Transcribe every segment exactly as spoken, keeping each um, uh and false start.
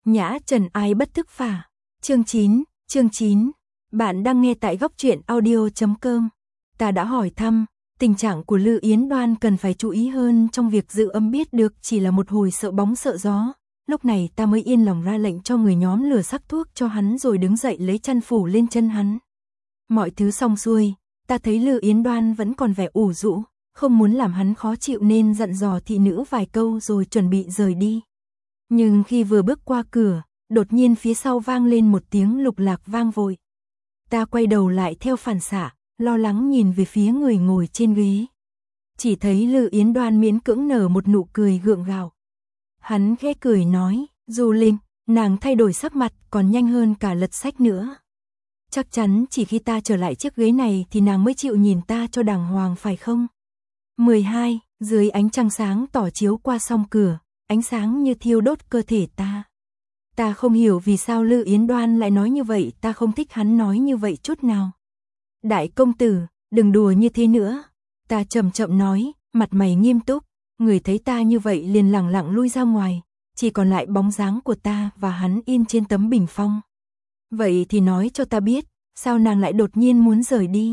Nhã trần ai bất thức phả. Chương chín, chương chín. Bạn đang nghe tại góc truyện audio chấm com. Ta đã hỏi thăm, tình trạng của Lư Yến Đoan cần phải chú ý hơn trong việc giữ âm, biết được chỉ là một hồi sợ bóng sợ gió. Lúc này ta mới yên lòng ra lệnh cho người nhóm lửa sắc thuốc cho hắn rồi đứng dậy lấy chăn phủ lên chân hắn. Mọi thứ xong xuôi, ta thấy Lư Yến Đoan vẫn còn vẻ ủ rũ, không muốn làm hắn khó chịu nên dặn dò thị nữ vài câu rồi chuẩn bị rời đi. Nhưng khi vừa bước qua cửa, đột nhiên phía sau vang lên một tiếng lục lạc vang vội. Ta quay đầu lại theo phản xạ, lo lắng nhìn về phía người ngồi trên ghế. Chỉ thấy Lư Yến Đoan miễn cưỡng nở một nụ cười gượng gạo. Hắn khẽ cười nói, Du Linh, nàng thay đổi sắc mặt còn nhanh hơn cả lật sách nữa. Chắc chắn chỉ khi ta trở lại chiếc ghế này thì nàng mới chịu nhìn ta cho đàng hoàng phải không? mười hai. Dưới ánh trăng sáng tỏ chiếu qua song cửa, ánh sáng như thiêu đốt cơ thể ta. Ta không hiểu vì sao Lư Yến Đoan lại nói như vậy, ta không thích hắn nói như vậy chút nào. Đại công tử, đừng đùa như thế nữa. Ta chậm chậm nói, mặt mày nghiêm túc, người thấy ta như vậy liền lẳng lặng lui ra ngoài, chỉ còn lại bóng dáng của ta và hắn in trên tấm bình phong. Vậy thì nói cho ta biết, sao nàng lại đột nhiên muốn rời đi?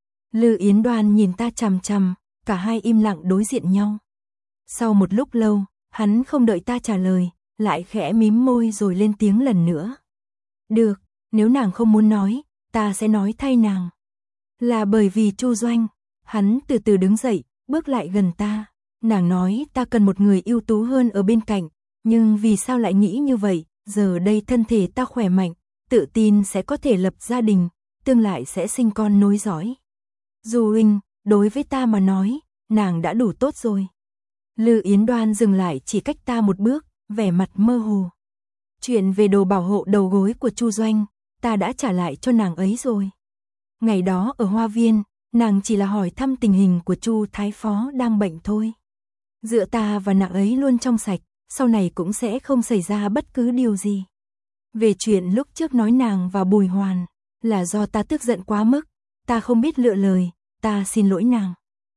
Lư Yến Đoan nhìn ta chằm chằm, cả hai im lặng đối diện nhau. Sau một lúc lâu, hắn không đợi ta trả lời, lại khẽ mím môi rồi lên tiếng lần nữa. Được, nếu nàng không muốn nói, ta sẽ nói thay nàng. Là bởi vì Chu Doanh. Hắn từ từ đứng dậy, bước lại gần ta. Nàng nói ta cần một người ưu tú hơn ở bên cạnh, nhưng vì sao lại nghĩ như vậy? Giờ đây thân thể ta khỏe mạnh, tự tin sẽ có thể lập gia đình, tương lai sẽ sinh con nối dõi. Du huynh, đối với ta mà nói, nàng đã đủ tốt rồi. Lư Yến Đoan dừng lại chỉ cách ta một bước, vẻ mặt mơ hồ. Chuyện về đồ bảo hộ đầu gối của Chu Doanh, ta đã trả lại cho nàng ấy rồi. Ngày đó ở Hoa Viên, nàng chỉ là hỏi thăm tình hình của Chu Thái Phó đang bệnh thôi. Giữa ta và nàng ấy luôn trong sạch, sau này cũng sẽ không xảy ra bất cứ điều gì. Về chuyện lúc trước nói nàng và Bùi Hoàn, là do ta tức giận quá mức, ta không biết lựa lời, ta xin lỗi nàng.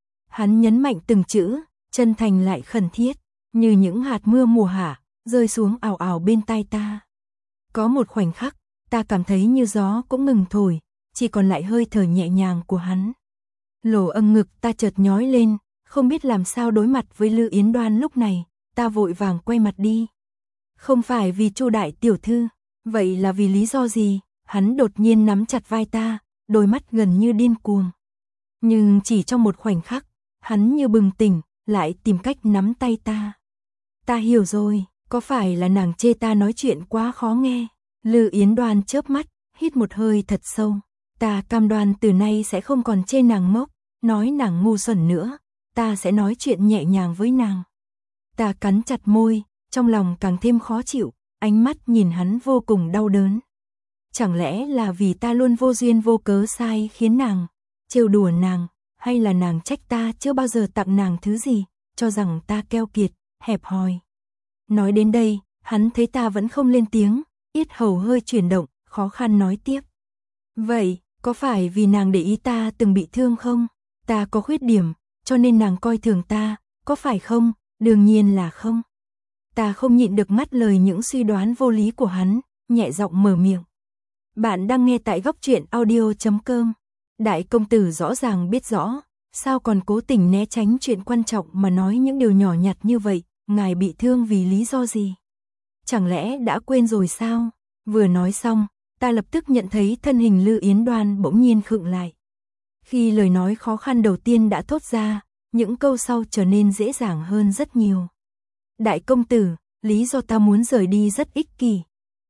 Hắn nhấn mạnh từng chữ, chân thành lại khẩn thiết, như những hạt mưa mùa hạ, rơi xuống ào ào bên tai ta. Có một khoảnh khắc, ta cảm thấy như gió cũng ngừng thổi, chỉ còn lại hơi thở nhẹ nhàng của hắn. Lỗ âng ngực ta chợt nhói lên, không biết làm sao đối mặt với Lư Yến Đoan lúc này, ta vội vàng quay mặt đi. Không phải vì Chu đại tiểu thư, vậy là vì lý do gì? Hắn đột nhiên nắm chặt vai ta, đôi mắt gần như điên cuồng. Nhưng chỉ trong một khoảnh khắc, hắn như bừng tỉnh, lại tìm cách nắm tay ta. Ta hiểu rồi, có phải là nàng chê ta nói chuyện quá khó nghe? Lư Yến Đoan chớp mắt, hít một hơi thật sâu. Ta cam đoan từ nay sẽ không còn chê nàng ngốc, nói nàng ngu xuẩn nữa, ta sẽ nói chuyện nhẹ nhàng với nàng. Ta cắn chặt môi, trong lòng càng thêm khó chịu, ánh mắt nhìn hắn vô cùng đau đớn. Chẳng lẽ là vì ta luôn vô duyên vô cớ sai khiến nàng, trêu đùa nàng, hay là nàng trách ta chưa bao giờ tặng nàng thứ gì, cho rằng ta keo kiệt, hẹp hòi. Nói đến đây, hắn thấy ta vẫn không lên tiếng, yết hầu hơi chuyển động, khó khăn nói tiếp. Vậy, có phải vì nàng để ý ta từng bị thương không? Ta có khuyết điểm, cho nên nàng coi thường ta, có phải không? Đương nhiên là không. Ta không nhịn được ngắt lời những suy đoán vô lý của hắn, nhẹ giọng mở miệng. Bạn đang nghe tại góc truyện audio chấm com. Đại công tử rõ ràng biết rõ, sao còn cố tình né tránh chuyện quan trọng mà nói những điều nhỏ nhặt như vậy, ngài bị thương vì lý do gì? Chẳng lẽ đã quên rồi sao? Vừa nói xong, ta lập tức nhận thấy thân hình Lư Yến Đoan bỗng nhiên khựng lại. Khi lời nói khó khăn đầu tiên đã thốt ra, những câu sau trở nên dễ dàng hơn rất nhiều. Đại công tử, lý do ta muốn rời đi rất ích kỷ.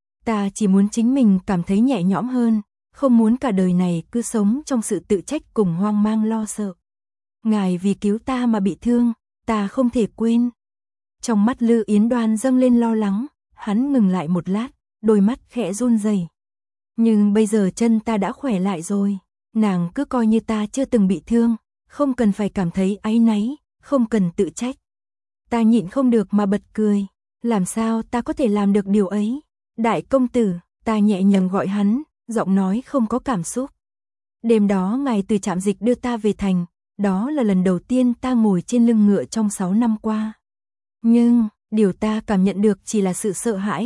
Ta chỉ muốn chính mình cảm thấy nhẹ nhõm hơn, không muốn cả đời này cứ sống trong sự tự trách cùng hoang mang lo sợ. Ngài vì cứu ta mà bị thương, ta không thể quên. Trong mắt Lư Yến Đoan dâng lên lo lắng, hắn ngừng lại một lát, đôi mắt khẽ run rẩy. Nhưng bây giờ chân ta đã khỏe lại rồi, nàng cứ coi như ta chưa từng bị thương, không cần phải cảm thấy áy náy, không cần tự trách. Ta nhịn không được mà bật cười, làm sao ta có thể làm được điều ấy? Đại công tử, ta nhẹ nhàng gọi hắn, giọng nói không có cảm xúc. Đêm đó ngài từ trạm dịch đưa ta về thành, đó là lần đầu tiên ta ngồi trên lưng ngựa trong sáu năm qua. Nhưng, điều ta cảm nhận được chỉ là sự sợ hãi,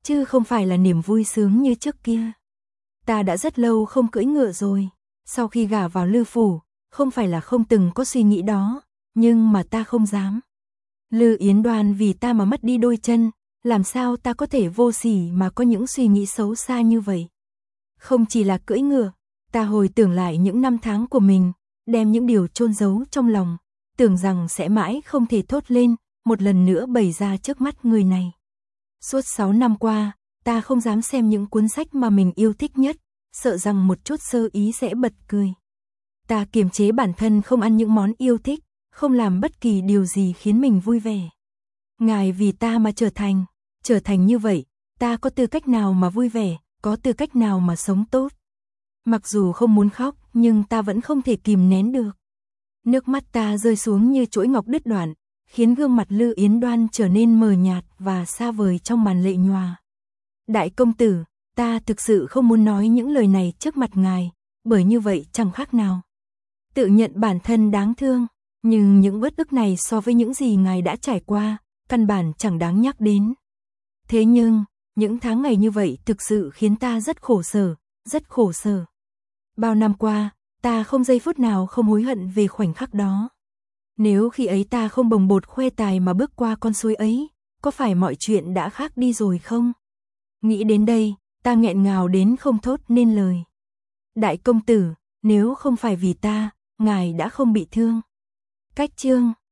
chứ không phải là niềm vui sướng như trước kia. Ta đã rất lâu không cưỡi ngựa rồi, sau khi gả vào Lư phủ, không phải là không từng có suy nghĩ đó, nhưng mà ta không dám. Lư Yến Đoan vì ta mà mất đi đôi chân, làm sao ta có thể vô sỉ mà có những suy nghĩ xấu xa như vậy. Không chỉ là cưỡi ngựa, ta hồi tưởng lại những năm tháng của mình, đem những điều chôn giấu trong lòng, tưởng rằng sẽ mãi không thể thốt lên, một lần nữa bày ra trước mắt người này. Suốt sáu năm qua, ta không dám xem những cuốn sách mà mình yêu thích nhất, sợ rằng một chút sơ ý sẽ bật cười. Ta kiềm chế bản thân không ăn những món yêu thích, không làm bất kỳ điều gì khiến mình vui vẻ. Ngài vì ta mà trở thành, trở thành như vậy, ta có tư cách nào mà vui vẻ, có tư cách nào mà sống tốt. Mặc dù không muốn khóc, nhưng ta vẫn không thể kìm nén được. Nước mắt ta rơi xuống như chuỗi ngọc đứt đoạn, khiến gương mặt Lư Yến Đoan trở nên mờ nhạt và xa vời trong màn lệ nhòa. Đại công tử, ta thực sự không muốn nói những lời này trước mặt ngài, bởi như vậy chẳng khác nào tự nhận bản thân đáng thương, nhưng những uất ức này so với những gì ngài đã trải qua, căn bản chẳng đáng nhắc đến. Thế nhưng, những tháng ngày như vậy thực sự khiến ta rất khổ sở, rất khổ sở. Bao năm qua, ta không giây phút nào không hối hận về khoảnh khắc đó. Nếu khi ấy ta không bồng bột khoe tài mà bước qua con suối ấy, có phải mọi chuyện đã khác đi rồi không? Nghĩ đến đây, ta nghẹn ngào đến không thốt nên lời. Đại công tử, nếu không phải vì ta, ngài đã không bị thương. Cách chương